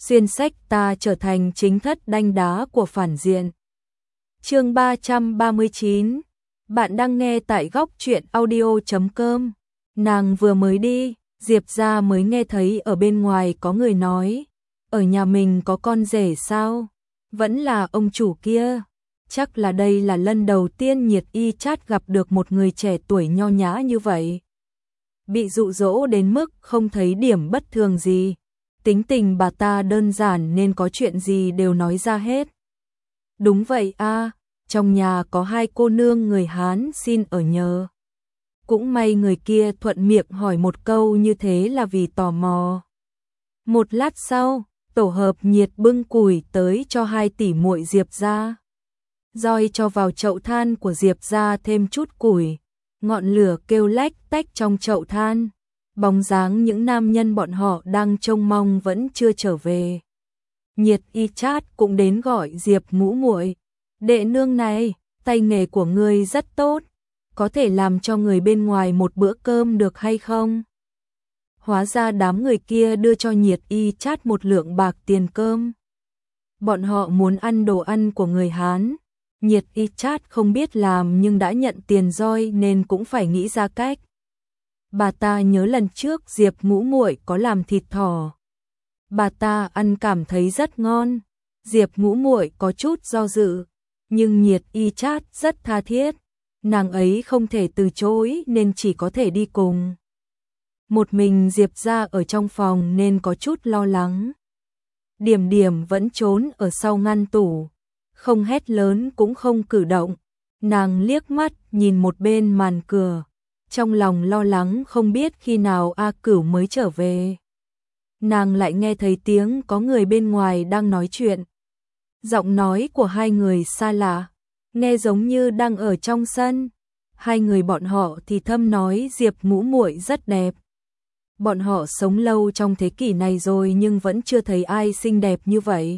xuyên sách ta trở thành chính thất đanh đá của phản diện. Chương 339. Bạn đang nghe tại góc truyện audio.com. Nàng vừa mới đi, Diệp gia mới nghe thấy ở bên ngoài có người nói, ở nhà mình có con rể sao? Vẫn là ông chủ kia. Chắc là đây là lần đầu tiên Nhiệt Y Chát gặp được một người trẻ tuổi nho nhã như vậy. Bị dụ dỗ đến mức không thấy điểm bất thường gì. Tính tình bà ta đơn giản nên có chuyện gì đều nói ra hết. Đúng vậy a, trong nhà có hai cô nương người Hán xin ở nhờ. Cũng may người kia thuận miệng hỏi một câu như thế là vì tò mò. Một lát sau, tổ hợp Nhiệt bưng củi tới cho hai tỷ muội Diệp gia. Roi cho vào chậu than của Diệp gia thêm chút củi, ngọn lửa kêu lách tách trong chậu than. Bóng dáng những nam nhân bọn họ đang trông mong vẫn chưa trở về. Nhiệt Y Chát cũng đến gọi Diệp ngũ muội, đệ nương này, tay nghề của ngươi rất tốt, có thể làm cho người bên ngoài một bữa cơm được hay không? Hóa ra đám người kia đưa cho Nhiệt Y Chát một lượng bạc tiền cơm. Bọn họ muốn ăn đồ ăn của người Hán. Nhiệt Y Chát không biết làm nhưng đã nhận tiền roi nên cũng phải nghĩ ra cách. Bà ta nhớ lần trước Diệp ngũ muội có làm thịt thỏ. Bà ta ăn cảm thấy rất ngon. Diệp ngũ muội có chút do dự, nhưng Nhiệt Y Chát rất tha thiết. Nàng ấy không thể từ chối nên chỉ có thể đi cùng. Một mình Diệp gia ở trong phòng nên có chút lo lắng. Điểm điểm vẫn trốn ở sau ngăn tủ, không hét lớn cũng không cử động. Nàng liếc mắt nhìn một bên màn cửa, trong lòng lo lắng không biết khi nào A Cửu mới trở về. Nàng lại nghe thấy tiếng có người bên ngoài đang nói chuyện. Giọng nói của hai người xa lạ, nghe giống như đang ở trong sân. Hai người bọn họ thì thầm nói Diệp ngũ muội rất đẹp. Bọn họ sống lâu trong thế kỷ này rồi nhưng vẫn chưa thấy ai xinh đẹp như vậy.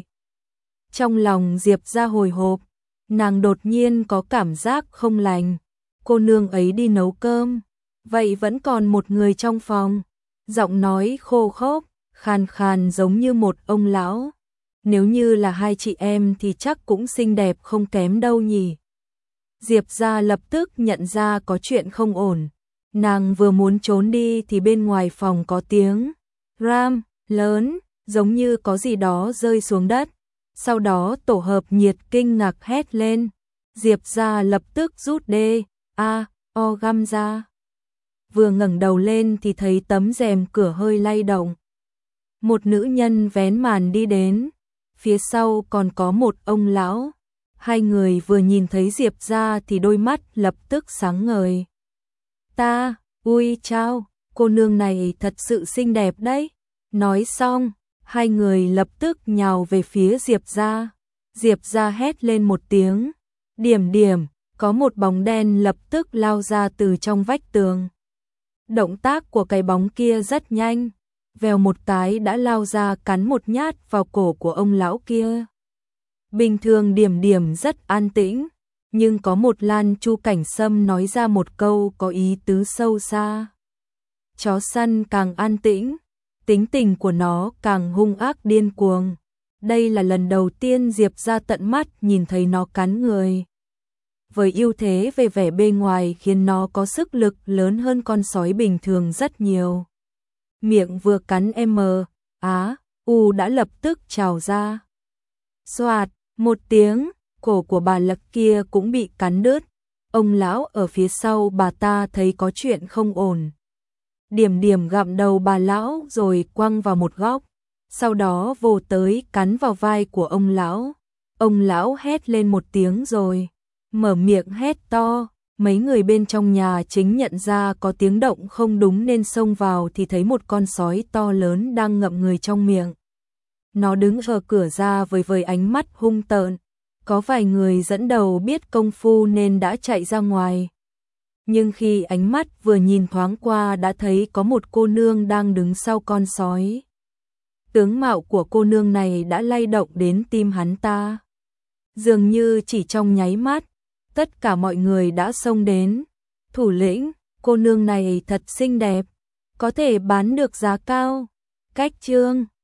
Trong lòng Diệp gia hồi hộp, nàng đột nhiên có cảm giác không lành. Cô nương ấy đi nấu cơm, vậy vẫn còn một người trong phòng. Giọng nói khô khốc, khàn khàn giống như một ông lão. Nếu như là hai chị em thì chắc cũng xinh đẹp không kém đâu nhỉ. Diệp gia lập tức nhận ra có chuyện không ổn. Nàng vừa muốn trốn đi thì bên ngoài phòng có tiếng ram lớn, giống như có gì đó rơi xuống đất. Sau đó tổ hợp Nhiệt kinh ngạc hét lên. Diệp gia lập tức rút găm ra. Vừa ngẩng đầu lên thì thấy tấm rèm cửa hơi lay động. Một nữ nhân vén màn đi đến. Phía sau còn có một ông lão. Hai người vừa nhìn thấy Diệp gia thì đôi mắt lập tức sáng ngời. Ui chao, cô nương này thật sự xinh đẹp đấy. Nói xong, hai người lập tức nhào về phía Diệp gia. Diệp gia hét lên một tiếng. Điểm điểm, có một bóng đen lập tức lao ra từ trong vách tường. Động tác của cái bóng kia rất nhanh. Vèo một cái đã lao ra cắn một nhát vào cổ của ông lão kia. Bình thường điểm điểm rất an tĩnh, nhưng có một Lan Chu Cảnh Sâm nói ra một câu có ý tứ sâu xa. Chó săn càng an tĩnh, tính tình của nó càng hung ác điên cuồng. Đây là lần đầu tiên Diệp gia tận mắt nhìn thấy nó cắn người. Với ưu thế về vẻ bề ngoài khiến nó có sức lực lớn hơn con sói bình thường rất nhiều. Miệng vừa cắn đã lập tức trào ra. Xoạt, một tiếng, cổ của bà Lật kia cũng bị cắn đứt. Ông lão ở phía sau bà ta thấy có chuyện không ổn. Điểm điểm gặm đầu bà lão rồi quăng vào một góc. Sau đó vồ tới cắn vào vai của ông lão. Ông lão hét lên một tiếng rồi mở miệng hét to. Mấy người bên trong nhà chính nhận ra có tiếng động không đúng nên xông vào thì thấy một con sói to lớn đang ngậm người trong miệng. Nó đứng ở cửa ra với ánh mắt hung tợn. Có vài người dẫn đầu biết công phu nên đã chạy ra ngoài. Nhưng khi ánh mắt vừa nhìn thoáng qua đã thấy có một cô nương đang đứng sau con sói. Tướng mạo của cô nương này đã lay động đến tim hắn ta. Dường như chỉ trong nháy mắt, tất cả mọi người đã xông đến. Thủ lĩnh, cô nương này thật xinh đẹp, có thể bán được giá cao. Cách chương